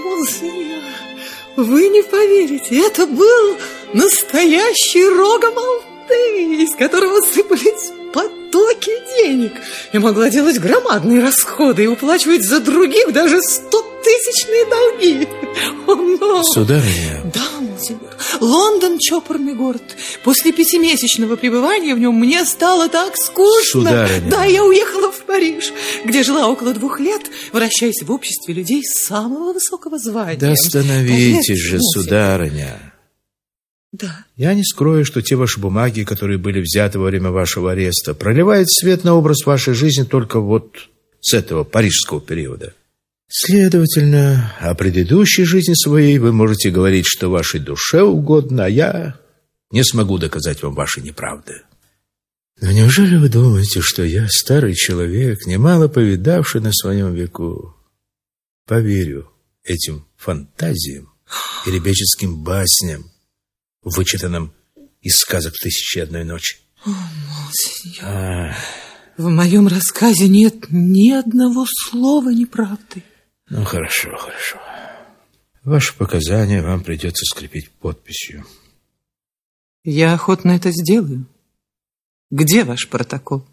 монсеньор, вы не поверите, это был настоящий Рогомолты, из которого сыпались потоки денег. Я могла делать громадные расходы и уплачивать за других даже 100-тысячные долги. О, но... Сударыня. Да, монсеньор. Лондон — чопорный город. После 5-месячного пребывания в нем мне стало так скучно. Сударыня. Да, я уехала в Париж, где жила около 2 лет, вращаясь в обществе людей самого высокого звания. Да остановитесь же, сударыня. Да. Я не скрою, что те ваши бумаги, которые были взяты во время вашего ареста, проливают свет на образ вашей жизни только вот с этого парижского периода. Следовательно, о предыдущей жизни своей вы можете говорить, что вашей душе угодно, а я не смогу доказать вам ваши неправды. Но неужели вы думаете, что я, старый человек, немало повидавший на своем веку, поверю этим фантазиям и ребяческим басням, вычитанным из сказок «Тысячи и одной ночи»? О, монсеньор, в моем рассказе нет ни одного слова неправды. Ну, хорошо, хорошо. Ваши показания вам придется скрепить подписью. Я охотно это сделаю. Где ваш протокол?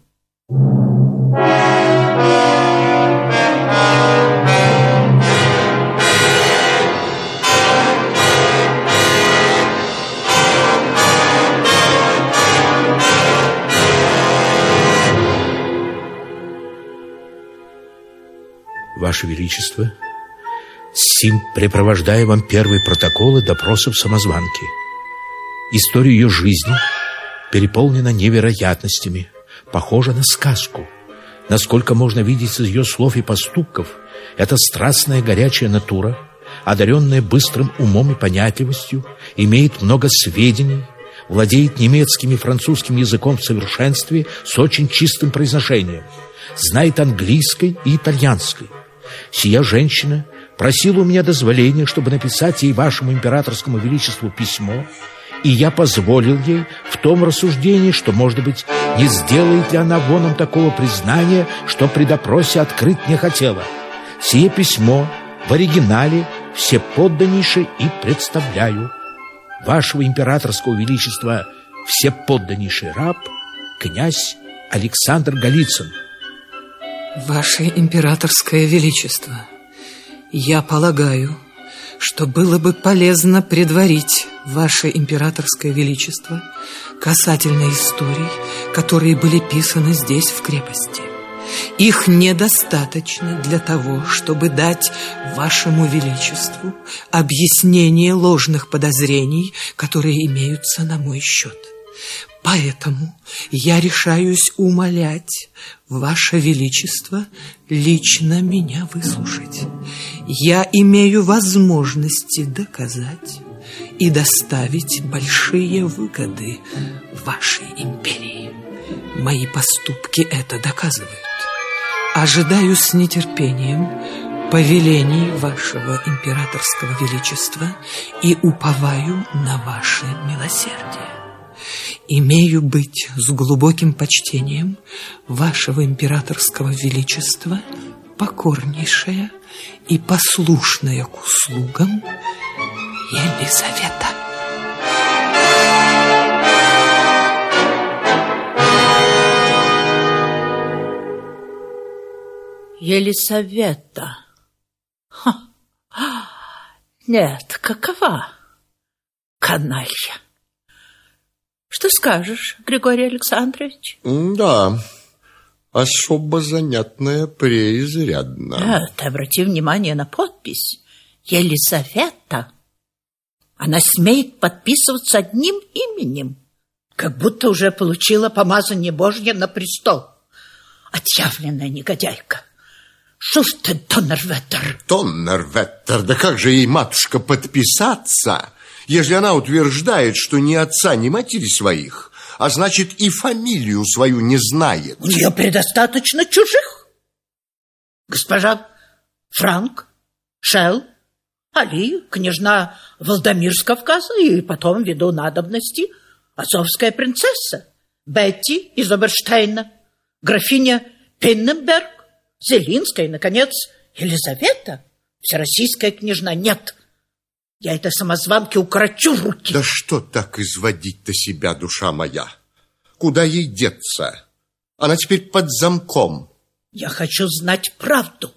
Ваше Величество, сим препровождая вам первые протоколы допросов самозванки. История ее жизни переполнена невероятностями, похожа на сказку. Насколько можно видеть из ее слов и поступков, эта страстная горячая натура, одаренная быстрым умом и понятливостью, имеет много сведений, владеет немецким и французским языком в совершенстве с очень чистым произношением, знает английской и итальянской. Сия женщина просила у меня дозволения, чтобы написать ей, вашему императорскому величеству, письмо, и я позволил ей в том рассуждении, что, может быть, не сделает ли она воном такого признания, что при допросе открыть не хотела. Сие письмо в оригинале всеподданнейше и представляю. Вашего императорского величества всеподданнейший раб, князь Александр Голицын. Ваше императорское величество, я полагаю, что было бы полезно предварить ваше императорское величество касательно историй, которые были писаны здесь, в крепости. Их недостаточно для того, чтобы дать вашему величеству объяснение ложных подозрений, которые имеются на мой счет. Поэтому я решаюсь умолять ваше величество лично меня выслушать. Я имею возможности доказать и доставить большие выгоды вашей империи. Мои поступки это доказывают. Ожидаю с нетерпением повелений вашего императорского величества и уповаю на ваше милосердие. Имею быть с глубоким почтением вашего императорского величества, покорнейшая и послушная к услугам Елизавета. Елизавета. Нет, какова? Каналья. Что скажешь, Григорий Александрович? Да, особо занятная преизрядно. Да, ты обрати внимание на подпись. Елизавета. Она смеет подписываться одним именем, как будто уже получила помазание Божье на престол. Отъявленная негодяйка. Шусте Доннерветтер. Доннерветтер, да как же ей, матушка, подписаться, если она утверждает, что ни отца, ни матери своих, а значит и фамилию свою не знает? У нее предостаточно чужих. Госпожа Франк, Шелл, Али, княжна Валдамир с Кавказа и потом, ввиду надобности, азовская принцесса Бетти из Оберштейна, графиня Пинненберг, Зелинская и, наконец, Елизавета, Всероссийская княжна. Нет, я этой самозванке укорочу руки. Да что так изводить-то себя, душа моя? Куда ей деться? Она теперь под замком. Я хочу знать правду.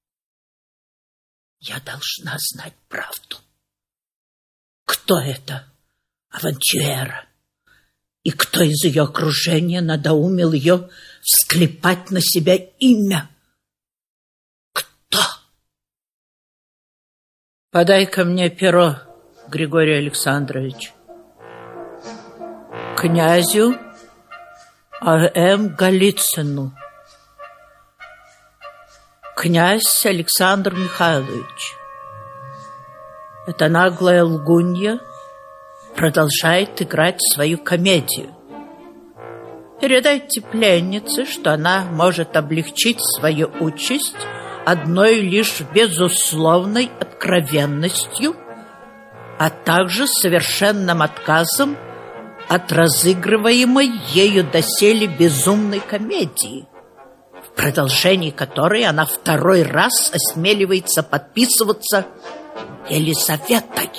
Я должна знать правду. Кто это авантюэра? И кто из ее окружения надоумил ее всклепать на себя имя? Кто? Подай-ка мне перо, Григорий Александрович. Князю А.М. Голицыну. Князь Александр Михайлович. Эта наглая лгунья продолжает играть свою комедию. Передайте пленнице, что она может облегчить свою участь одной лишь безусловной откровенностью, а также совершенным отказом от разыгрываемой ею доселе безумной комедии, в продолжении которой она второй раз осмеливается подписываться Елизаветой.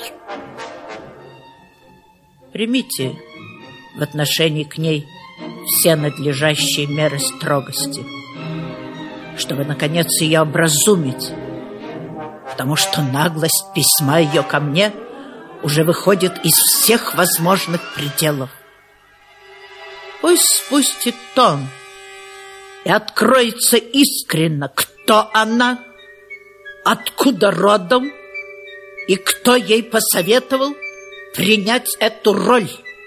Примите в отношении к ней все надлежащие меры строгости, чтобы, наконец, ее образумить, потому что наглость письма ее ко мне уже выходит из всех возможных пределов. Пусть спустит тон и откроется искренно, кто она, откуда родом и кто ей посоветовал принять эту роль.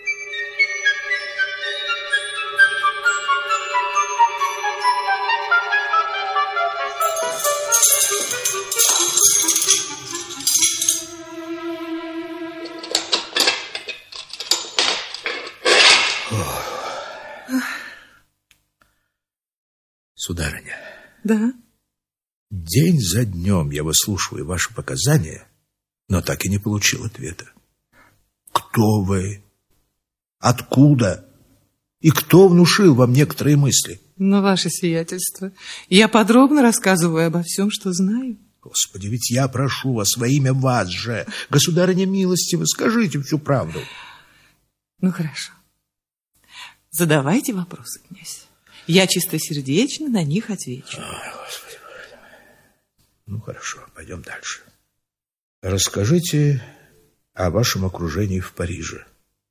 Сударыня. Да? День за днем я выслушиваю ваши показания, но так и не получил ответа. Кто вы? Откуда? И кто внушил вам некоторые мысли? Но, ваше сиятельство, я подробно рассказываю обо всем, что знаю. Господи, ведь я прошу вас во имя вас же, государыня милостивы, скажите всю правду. Ну, хорошо. Задавайте вопросы, князь. Я чистосердечно на них отвечу. Ой, Господи. Ну, хорошо, пойдем дальше. Расскажите о вашем окружении в Париже.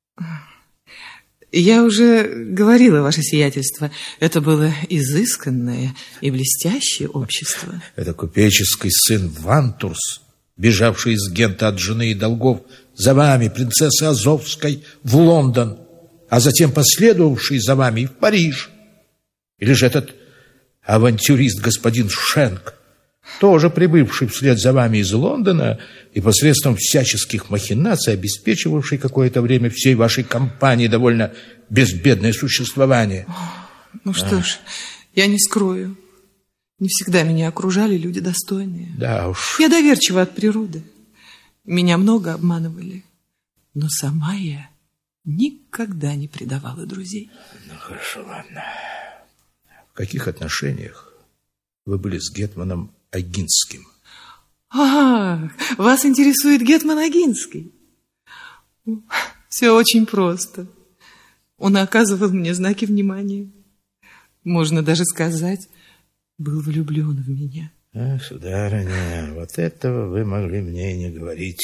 Я уже говорила, ваше сиятельство, это было изысканное и блестящее общество. Это купеческий сын Вантурс, бежавший из Гента от жены и долгов, за вами, принцессы Азовской, в Лондон, а затем последовавший за вами и в Париж. Или же этот авантюрист господин Шенк, тоже прибывший вслед за вами из Лондона и посредством всяческих махинаций обеспечивавший какое-то время всей вашей компании довольно безбедное существование. Ну что ж, я не скрою. Не всегда меня окружали люди достойные. Да уж. Я доверчива от природы. Меня много обманывали. Но сама я никогда не предавала друзей. Ну хорошо, ладно. В каких отношениях вы были с гетманом Огинским? Ах, вас интересует гетман Огинский? Все очень просто. Он оказывал мне знаки внимания. Можно даже сказать, был влюблен в меня. Ах, сударыня, вот этого вы могли мне и не говорить.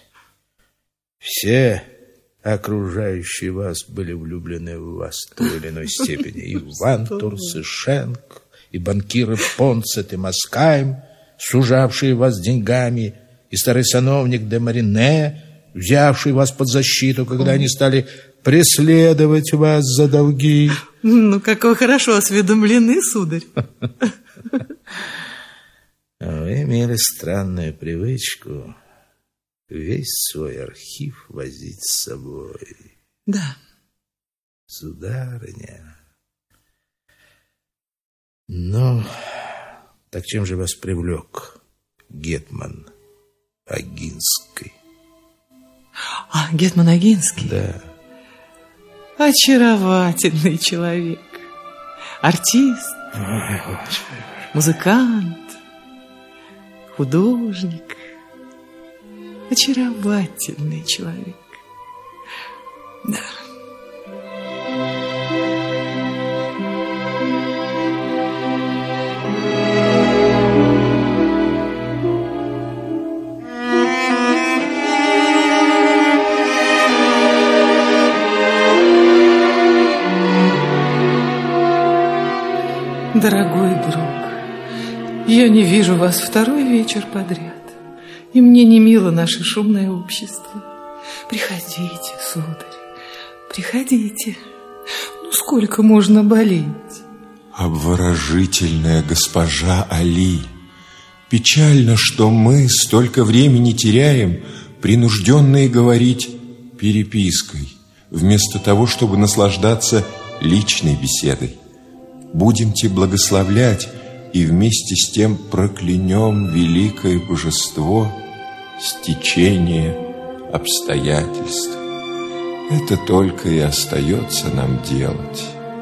Все окружающие вас были влюблены в вас в той или иной степени. И Вантурс, и Шенк, и банкиры Понцет, и Маскайм, сужавшие вас деньгами, и старый сановник де Марине, взявший вас под защиту, когда они стали преследовать вас за долги. Ну, как вы хорошо осведомлены, сударь. Вы имели странную привычку весь свой архив возить с собой. Да. Сударыня. Ну, так чем же вас привлек гетман Огинский? А, гетман Огинский? Да. Очаровательный человек. Артист. Ой, Господи. Музыкант. художник, очаровательный человек. Да. Дорогой друг, я не вижу вас второй вечер подряд, и мне не мило наше шумное общество. Приходите, сударь, приходите. Ну, сколько можно болеть? Обворожительная госпожа Али, печально, что мы столько времени теряем, принужденные говорить перепиской, вместо того, чтобы наслаждаться личной беседой. Будемте благословлять и вместе с тем проклянем великое божество, стечение обстоятельств. Это только и остается нам делать.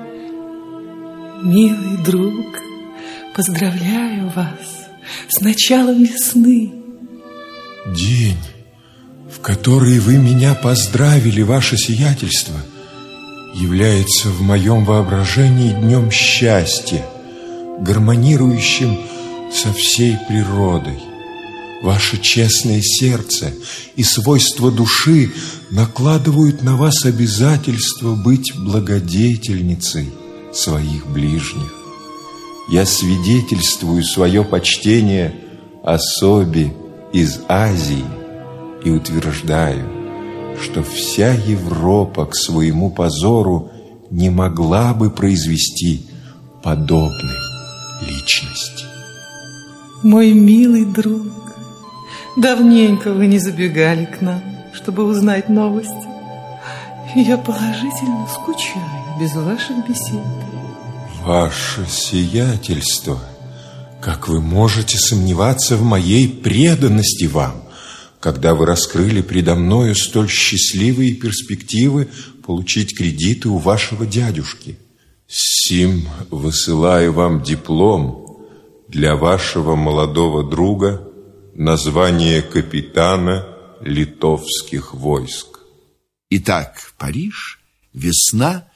Милый друг, поздравляю вас с началом весны. День, в который вы меня поздравили, ваше сиятельство, является в моем воображении днем счастья, гармонирующим со всей природой. Ваше честное сердце и свойства души накладывают на вас обязательство быть благодетельницей своих ближних. Я свидетельствую свое почтение особе из Азии и утверждаю, что вся Европа к своему позору не могла бы произвести подобной личности. Мой милый друг, давненько вы не забегали к нам, чтобы узнать новости. Я положительно скучаю без ваших бесед. Ваше сиятельство, как вы можете сомневаться в моей преданности вам, когда вы раскрыли предо мною столь счастливые перспективы получить кредиты у вашего дядюшки? Сим высылаю вам диплом для вашего молодого друга на звание капитана литовских войск. Итак, Париж, весна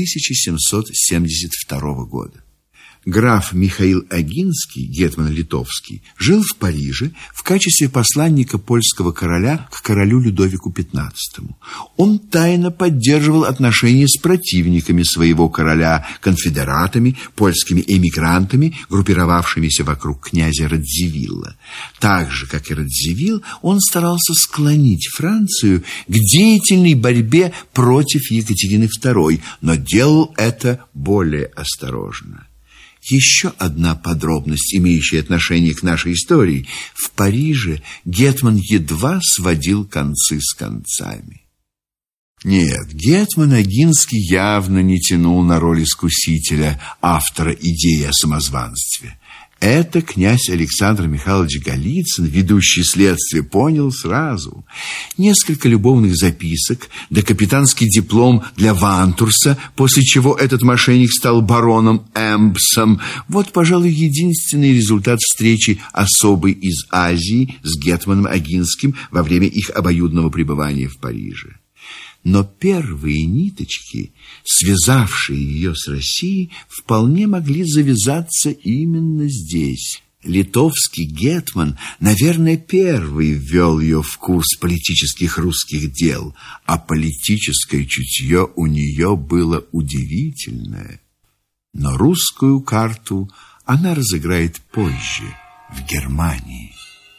1772 года. Граф Михаил Агинский, гетман литовский, жил в Париже в качестве посланника польского короля к королю Людовику XV. Он тайно поддерживал отношения с противниками своего короля, конфедератами, польскими эмигрантами, группировавшимися вокруг князя Радзивилла. Так же, как и Радзивилл, он старался склонить Францию к деятельной борьбе против Екатерины II, но делал это более осторожно. Еще одна подробность, имеющая отношение к нашей истории. В Париже гетман едва сводил концы с концами. Нет, гетман Агинский явно не тянул на роль искусителя, автора идеи о самозванстве. Это князь Александр Михайлович Голицын, ведущий следствие, понял сразу. Несколько любовных записок, да капитанский диплом для Вантурса, после чего этот мошенник стал бароном Эмбсом. Вот, пожалуй, единственный результат встречи особой из Азии с гетманом Агинским во время их обоюдного пребывания в Париже. Но первые ниточки, связавшие ее с Россией, вполне могли завязаться именно здесь. Литовский гетман, наверное, первый ввел ее в курс политических русских дел, а политическое чутье у нее было удивительное. Но русскую карту она разыграет позже, в Германии.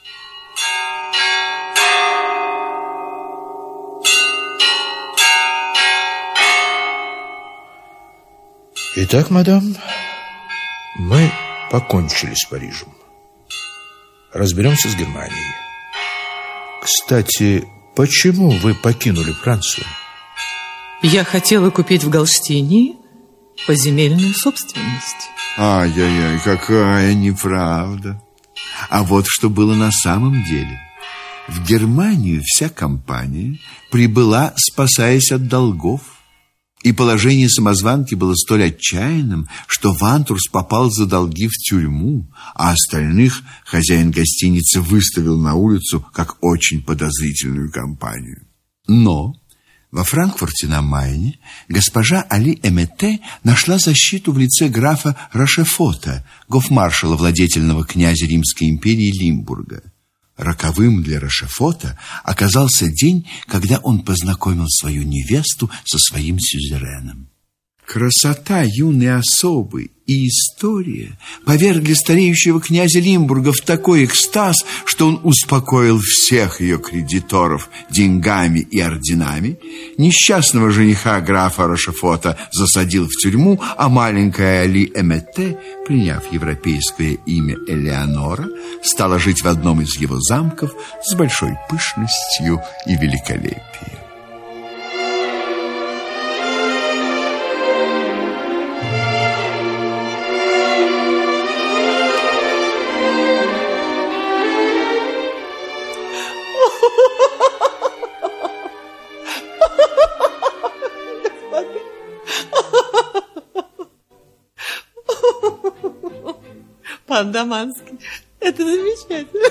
Итак, мадам, мы покончили с Парижем. Разберемся с Германией. Кстати, почему вы покинули Францию? Я хотела купить в Галштине поземельную собственность. Ай-яй-яй, какая неправда. А вот что было на самом деле. В Германию вся компания прибыла, спасаясь от долгов. И положение самозванки было столь отчаянным, что Вантурс попал за долги в тюрьму, а остальных хозяин гостиницы выставил на улицу как очень подозрительную компанию. Но во Франкфурте на Майне госпожа Али Эмете нашла защиту в лице графа Рошефота, гофмаршала владетельного князя Римской империи Лимбурга. Роковым для Рошефота оказался день, когда он познакомил свою невесту со своим сюзереном. Красота юной особы и история повергли стареющего князя Лимбурга в такой экстаз, что он успокоил всех ее кредиторов деньгами и орденами, несчастного жениха графа Рошефота засадил в тюрьму, а маленькая Али Эмете, приняв европейское имя Элеонора, стала жить в одном из его замков с большой пышностью и великолепием. Пан Даманский, это замечательно.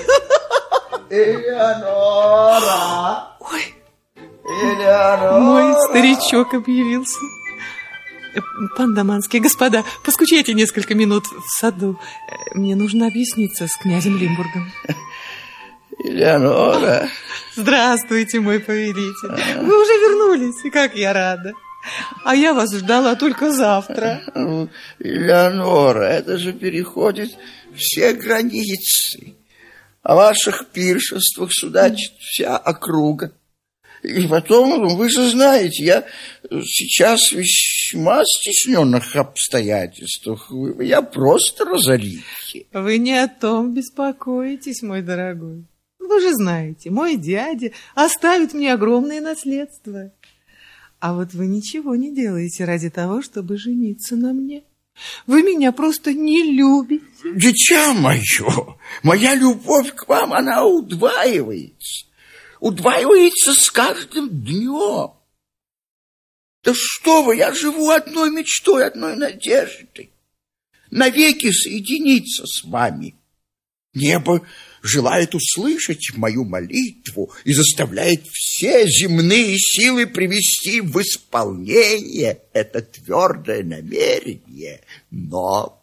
Элеонора! Ой, Элеонора! мой старичок объявился. Пан Даманский, господа, поскучайте несколько минут в саду. Мне нужно объясниться с князем Лимбургом. Элеонора! Здравствуйте, мой повелитель. Вы уже вернулись, и как я рада. А я вас ждала только завтра. Элеонора, это же переходит все границы. О ваших пиршествах судачит вся округа. И потом, вы же знаете, я сейчас в весьма стесненных обстоятельствах. Я просто разорите. Вы не о том беспокоитесь, мой дорогой. Вы же знаете, мой дядя оставит мне огромное наследство. А вот вы ничего не делаете ради того, чтобы жениться на мне. Вы меня просто не любите. Дитя мое, моя любовь к вам, она удваивается. Удваивается с каждым днем. Да что вы, я живу одной мечтой, одной надеждой. Навеки соединиться с вами. Небо желает услышать мою молитву и заставляет все земные силы привести в исполнение это твердое намерение. Но...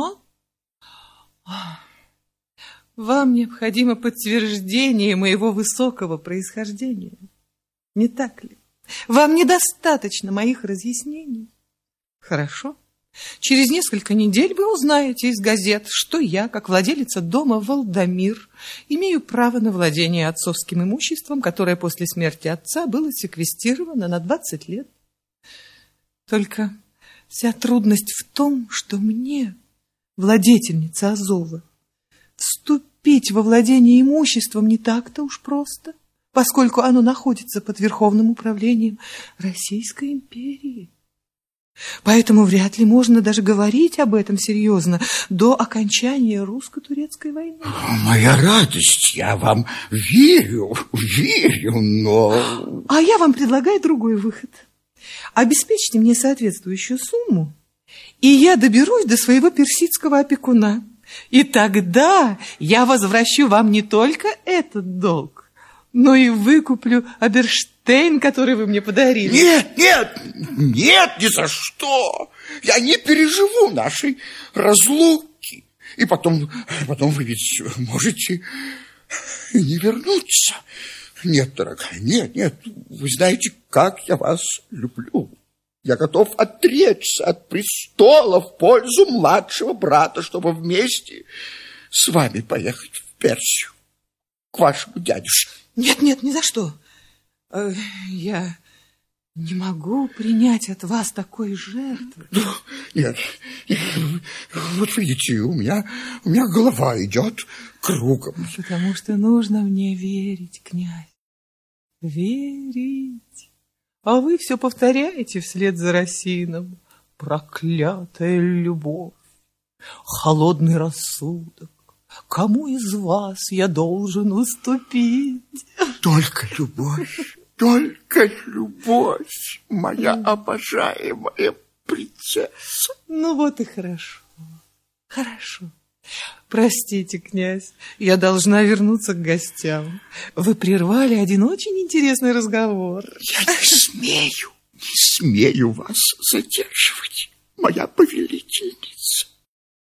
Вам необходимо подтверждение моего высокого происхождения. Не так ли? Вам недостаточно моих разъяснений? Хорошо. Через несколько недель вы узнаете из газет, что я, как владелица дома Валдамир, имею право на владение отцовским имуществом, которое после смерти отца было секвестировано на 20 лет. Только вся трудность в том, что мне, владетельнице Азова, вступить во владение имуществом не так-то уж просто, поскольку оно находится под верховным управлением Российской империи. Поэтому вряд ли можно даже говорить об этом серьезно до окончания русско-турецкой войны. Моя радость, я вам верю, но... А я вам предлагаю другой выход. Обеспечьте мне соответствующую сумму, и я доберусь до своего персидского опекуна. И тогда я возвращу вам не только этот долг, но и выкуплю Аберштейн, который вы мне подарили. Нет, ни за что. Я не переживу нашей разлуки. И потом вы ведь можете не вернуться. Нет, дорогая, нет. Вы знаете, как я вас люблю. Я готов отречься от престола в пользу младшего брата, чтобы вместе с вами поехать в Персию, к вашему дядюшке. Нет, ни за что. Я не могу принять от вас такой жертвы. Нет. Вот видите, у меня голова идет кругом. Потому что нужно мне верить, князь. Верить. А вы все повторяете вслед за Расином. Проклятая любовь, холодный рассудок. Кому из вас я должен уступить? Только любовь. только любовь, моя обожаемая принцесса. Ну вот и хорошо. Хорошо. Простите, князь, я должна вернуться к гостям. Вы прервали один очень интересный разговор. Я не смею вас задерживать, моя повелительница.